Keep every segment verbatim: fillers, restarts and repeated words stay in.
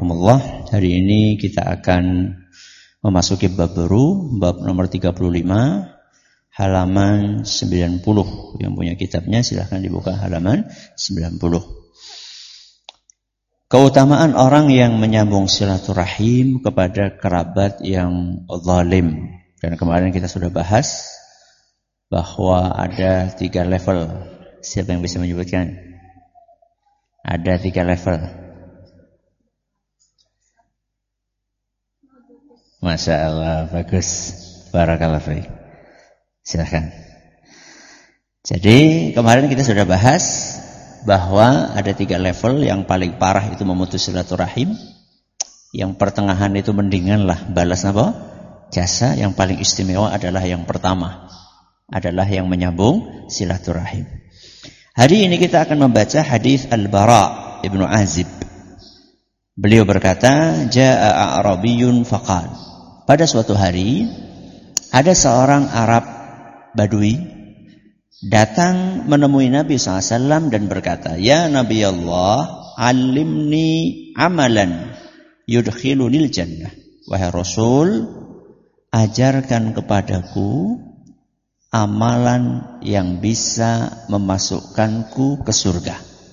rahimakumullah. Hari ini kita akan memasuki bab baru, bab nomor tiga puluh lima, halaman sembilan puluh. Yang punya kitabnya silahkan dibuka halaman sembilan puluh. Keutamaan orang yang menyambung silaturahim kepada kerabat yang zalim. Dan kemarin kita sudah bahas bahwa ada tiga level. Siapa yang bisa menyebutkan? Ada tiga level. Masya Allah, bagus. Barakallah fiik. Silakan. Jadi kemarin kita sudah bahas bahwa ada tiga level. Yang paling parah itu memutus silaturahim. Yang pertengahan itu mendingan lah, balas apa? Jasa. Yang paling istimewa adalah yang pertama, adalah yang menyambung silaturahim. Hari ini kita akan membaca hadis Al-Bara Ibnu Azib. Beliau berkata, Ja'a A'rabiyyun faqal. Pada suatu hari ada seorang Arab Badui datang menemui Nabi shallallahu alaihi wasallam dan berkata, Ya Nabi Allah, alimni amalan yudkhilunil jannah. Wahai Rasul, ajarkan kepadaku amalan yang bisa memasukkanku ke surga.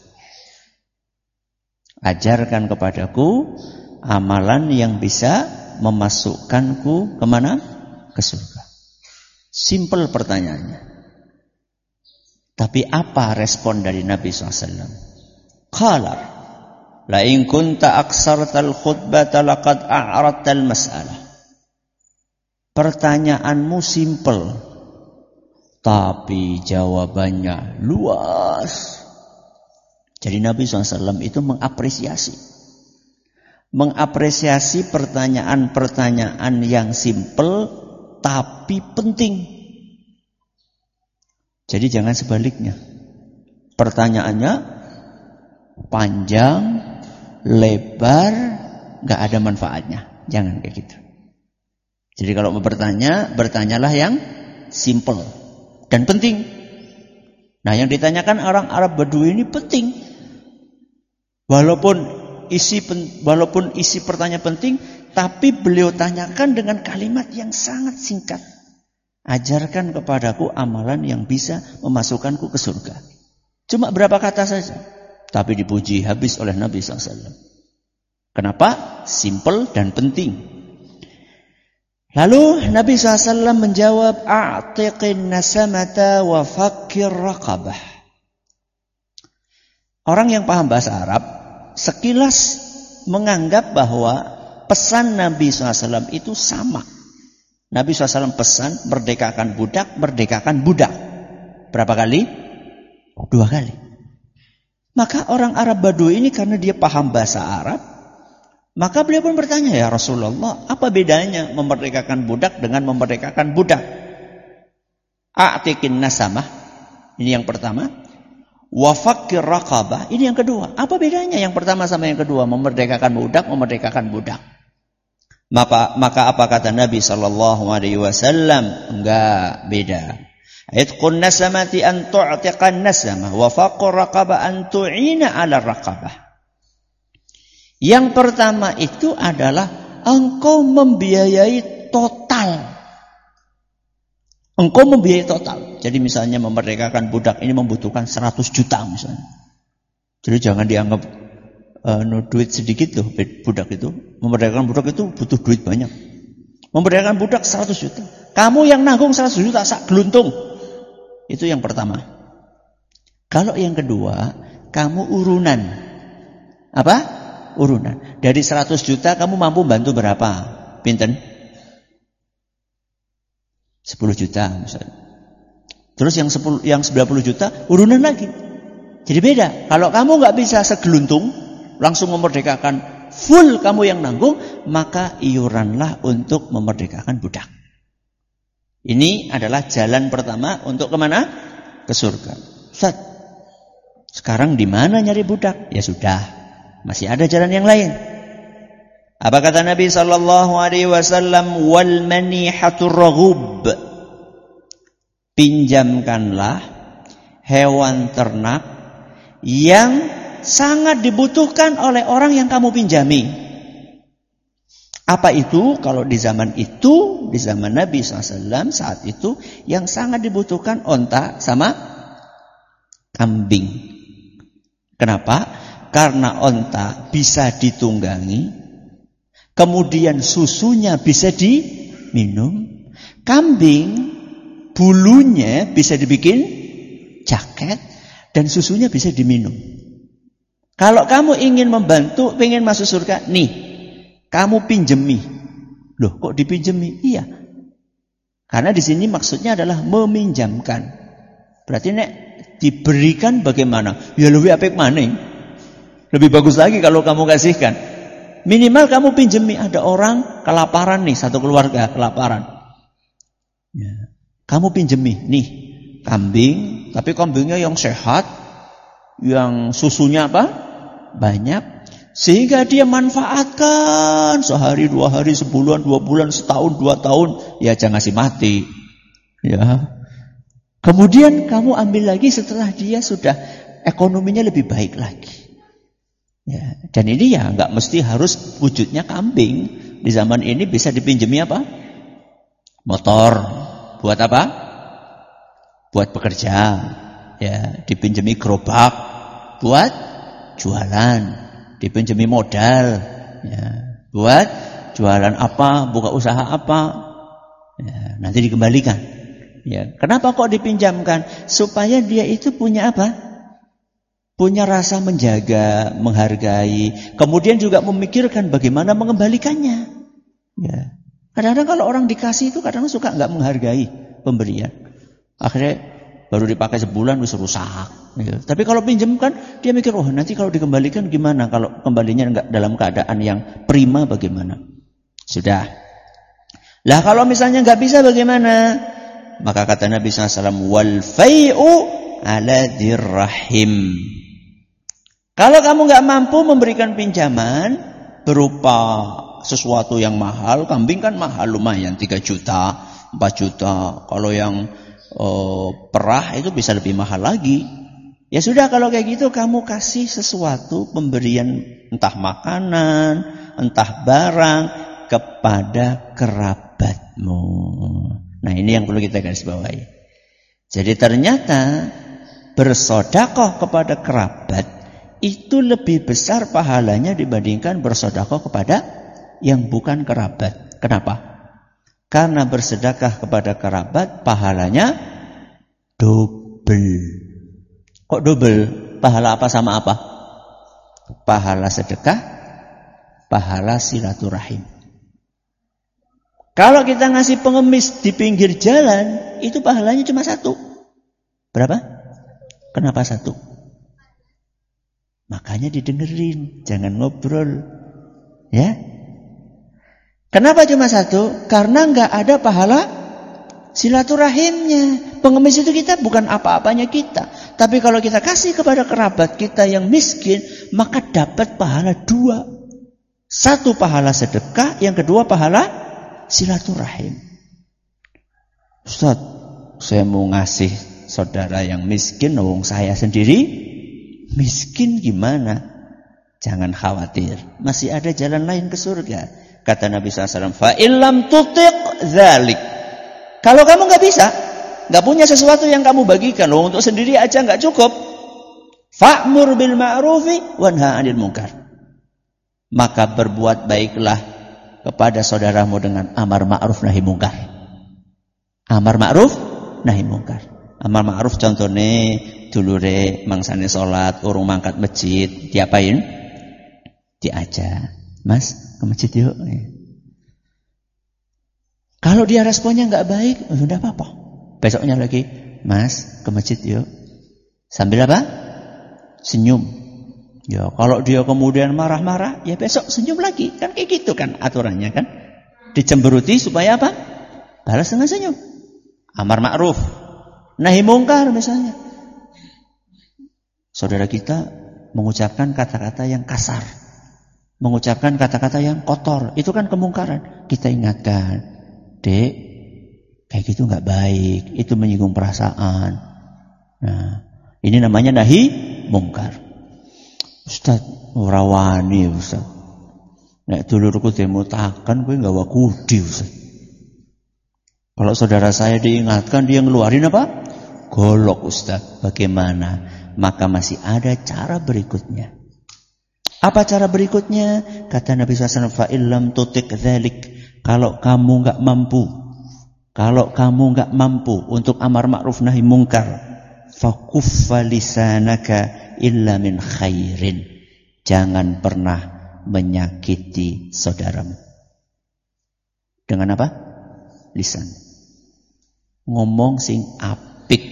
Ajarkan kepadaku amalan yang bisa memasukkanku kemana? Ke surga. Simple pertanyaannya. Tapi apa respon dari Nabi shallallahu alaihi wasallam? Qala, la in kunta aksartal khutbata laqad a'radtal mas'alah. Pertanyaanmu simple, tapi jawabannya luas. Jadi Nabi shallallahu alaihi wasallam itu mengapresiasi. Mengapresiasi pertanyaan-pertanyaan yang simple tapi penting. Jadi jangan sebaliknya. Pertanyaannya panjang, lebar, gak ada manfaatnya. Jangan kayak gitu. Jadi kalau mau bertanya, bertanyalah yang simple dan penting. Nah, yang ditanyakan orang Arab Badui ini penting. Walaupun isi walaupun isi pertanyaan penting, tapi beliau tanyakan dengan kalimat yang sangat singkat. Ajarkan kepadaku amalan yang bisa memasukkanku ke surga. Cuma berapa kata saja, tapi dipuji habis oleh Nabi shallallahu alaihi wasallam. Kenapa? Simple dan penting. Lalu Nabi shallallahu alaihi wasallam menjawab, A'tiqin nasamata wa fakir raqabah. Orang yang paham bahasa Arab sekilas menganggap bahwa pesan Nabi shallallahu alaihi wasallam itu sama. Nabi shallallahu alaihi wasallam pesan merdekakan budak, merdekakan budak. Berapa kali? Dua kali. Maka orang Arab Badui ini karena dia paham bahasa Arab, maka beliau pun bertanya, Ya Rasulullah, apa bedanya memerdekakan budak dengan memerdekakan budak? A'tiqin nasamah, ini yang pertama. Wa fakir raqabah, ini yang kedua. Apa bedanya yang pertama sama yang kedua? Memerdekakan budak, memerdekakan budak. Maka maka apa kata Nabi sallallahu alaihi wasallam? Enggak, beda. Itqun nasamati an tu'tiqan nasamah wa faqur raqabah an tu'ina 'ala raqabah. Yang pertama itu adalah engkau membiayai total. Engkau membiayai total. Jadi misalnya memerdekakan budak ini membutuhkan seratus juta misalnya. Jadi jangan dianggap uh, no, duit sedikit loh budak itu. Memerdekakan budak itu butuh duit banyak. Memerdekakan budak seratus juta. Kamu yang nanggung seratus juta sak geluntung. Itu yang pertama. Kalau yang kedua, kamu urunan. Apa? Urunan. Dari seratus juta kamu mampu bantu berapa? Pinten? sepuluh juta misalnya. Terus yang sepuluh, yang sembilan puluh juta urunan lagi. Jadi beda. Kalau kamu nggak bisa segeluntung langsung memerdekakan full kamu yang nanggung, maka iuranlah untuk memerdekakan budak. Ini adalah jalan pertama untuk kemana? Ke surga. Ustaz, sekarang di mana nyari budak? Ya sudah, masih ada jalan yang lain. Apa kata Nabi sallallahu alaihi wasallam? Wal manihatur raghub. Pinjamkanlah hewan ternak yang sangat dibutuhkan oleh orang yang kamu pinjami. Apa itu? Kalau di zaman itu, di zaman Nabi shallallahu alaihi wasallam saat itu, yang sangat dibutuhkan onta sama kambing. Kenapa? Karena onta bisa ditunggangi, kemudian susunya bisa diminum. Kambing, bulunya bisa dibikin jaket, dan susunya bisa diminum. Kalau kamu ingin membantu, ingin masuk surga, nih, kamu pinjemi. Loh, kok dipinjemi? Iya. Karena di sini maksudnya adalah meminjamkan. Berarti nek diberikan bagaimana? Ya lebih apik maning. Lebih bagus lagi kalau kamu kasihkan. Minimal kamu pinjemi. Ada orang kelaparan nih, satu keluarga kelaparan. Ya. Kamu pinjemi, nih, kambing, tapi kambingnya yang sehat, yang susunya apa? Banyak. Sehingga dia manfaatkan sehari, dua hari, sebulan, dua bulan, setahun, dua tahun. Ya jangan ngasih mati. Ya. Kemudian kamu ambil lagi setelah dia sudah ekonominya lebih baik lagi. Ya. Dan ini ya nggak mesti harus wujudnya kambing. Di zaman ini bisa dipinjemi apa? Motor. Buat apa? Buat bekerja. Ya, dipinjemi gerobak. Buat jualan. Dipinjemi modal, ya, buat jualan apa, buka usaha apa, ya, nanti dikembalikan. Ya, kenapa kok dipinjamkan? Supaya dia itu punya apa? Punya rasa menjaga, menghargai, kemudian juga memikirkan bagaimana mengembalikannya. Ya, kadang-kadang kalau orang dikasih itu kadang suka nggak menghargai pemberian. Akhirnya baru dipakai sebulan wis rusak. Ya. Tapi kalau pinjamkan dia mikir, oh nanti kalau dikembalikan gimana? Kalau kembalinya enggak dalam keadaan yang prima bagaimana? Sudah. Lah kalau misalnya enggak bisa bagaimana? Maka kata Nabi shallallahu alaihi wasallam, wal fai'u ala dirrahim. Kalau kamu enggak mampu memberikan pinjaman berupa sesuatu yang mahal, kambing kan mahal lumayan tiga juta, empat juta. Kalau yang oh, perah itu bisa lebih mahal lagi. Ya sudah kalau kayak gitu kamu kasih sesuatu pemberian entah makanan, entah barang kepada kerabatmu. Nah ini yang perlu kita garis bawahi. Jadi ternyata bersedekah kepada kerabat itu lebih besar pahalanya dibandingkan bersedekah kepada yang bukan kerabat. Kenapa? Karena bersedekah kepada kerabat pahalanya double. Kok double? Pahala apa sama apa? Pahala sedekah, pahala silaturahim. Kalau kita ngasih pengemis di pinggir jalan, itu pahalanya cuma satu. Berapa? Kenapa satu? Makanya didengerin, jangan ngobrol. Ya? Kenapa cuma satu? Karena nggak ada pahala silaturahimnya. Pengemis itu kita bukan apa-apanya kita. Tapi kalau kita kasih kepada kerabat kita yang miskin, maka dapat pahala dua. Satu pahala sedekah, yang kedua pahala silaturahim. Ustaz, saya mau ngasih saudara yang miskin, wong saya sendiri miskin gimana? Jangan khawatir, masih ada jalan lain ke surga. Kata Nabi shallallahu alaihi wasallam, fa illam tutiq dzalik. Kalau kamu nggak bisa, nggak punya sesuatu yang kamu bagikan, loh untuk sendiri aja nggak cukup. Fa'mur bil ma'rufi wanha 'anil munkar. Maka berbuat baiklah kepada saudaramu dengan amar ma'ruf nahi munkar. Amar ma'ruf nahi munkar. Amar ma'ruf contohnya dulure mangsane salat, urung mangkat masjid, diapain? Diajak. Mas, ke masjid yuk. Kalau dia responnya nggak baik, sudah apa-apa. Besoknya lagi, Mas, ke masjid yuk. Sambil apa? Senyum. Ya, kalau dia kemudian marah-marah, ya besok senyum lagi. Kan kayak gitu kan aturannya kan. Dicemberuti supaya apa? Balas dengan senyum. Amar ma'ruf nahi mungkar misalnya. Saudara kita mengucapkan kata-kata yang kasar, mengucapkan kata-kata yang kotor, itu kan kemungkaran. Kita ingatkan, Dek, kayak gitu nggak baik, itu menyinggung perasaan. Nah, ini namanya nahi mungkar. Ustaz, rawani Ustaz. Nek dulurku demutakan kowe nggawa kudi Ustaz. Kalau saudara saya diingatkan dia ngeluarin apa? Golok Ustaz. Bagaimana? Maka masih ada cara berikutnya. Apa cara berikutnya? Kata Nabi shallallahu alaihi wasallam, fa illam tutik dzalik. Kalau kamu enggak mampu, kalau kamu enggak mampu untuk amar ma'ruf nahi mungkar, fakuffa lisanaka illa min khairin. Jangan pernah menyakiti saudaramu. Dengan apa? Lisan. Ngomong sing apik.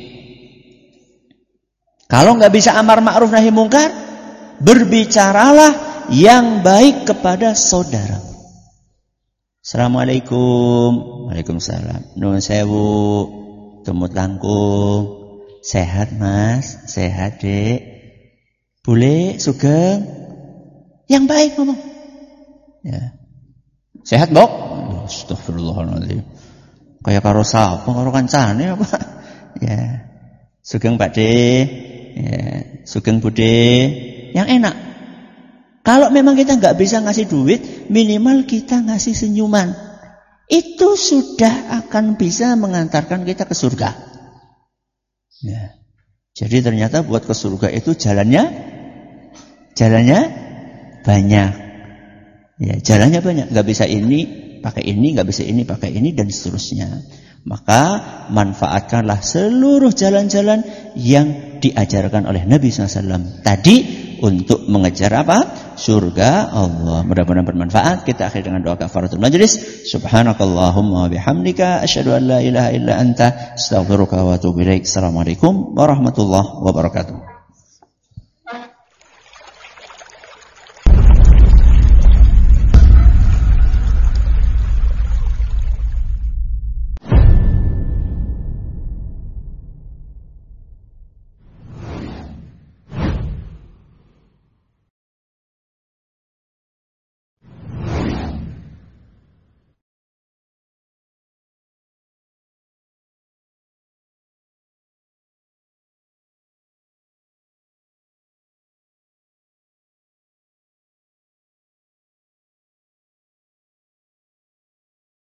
Kalau nggak bisa amar ma'ruf nahi mungkar, berbicaralah yang baik kepada saudara. Assalamualaikum. Waalaikumsalam. Nuwun sewu. Tumut langkung. Sehat Mas? Sehat Dek? Bule Sugeng? Yang baik ngomong. Ya. Sehat, Mbok? Astagfirullahaladzim. Kayak karo sapa, karo kancane apa? Ya. Sugeng Pakde, ya. Sugeng Bude, yang enak. Kalau memang kita nggak bisa ngasih duit, minimal kita ngasih senyuman. Itu sudah akan bisa mengantarkan kita ke surga. Ya. Jadi ternyata buat ke surga itu jalannya, jalannya banyak. Ya, jalannya banyak. Nggak bisa ini pakai ini, nggak bisa ini pakai ini, dan seterusnya. Maka manfaatkanlah seluruh jalan-jalan yang diajarkan oleh Nabi shallallahu alaihi wasallam tadi untuk mengejar apa? Surga Allah. Mudah-mudahan bermanfaat. Kita akhiri dengan doa kafaratul majlis. Subhanakallahumma wa bihamdika asyhadu an la ilaha illa anta astaghfiruka wa atubu ilaik. Assalamualaikum warahmatullahi wabarakatuh.